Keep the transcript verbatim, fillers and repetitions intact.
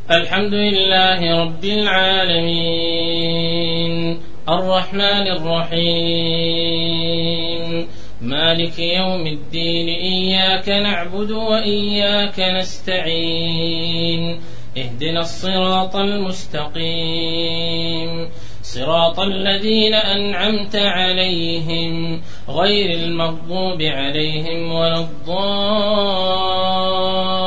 الحمد لله رب العالمين الرحمن الرحيم مالك يوم الدين إياك نعبد وإياك نستعين اهدنا الصراط المستقيم صراط الذين أنعمت عليهم غير المغضوب عليهم ولا الضالين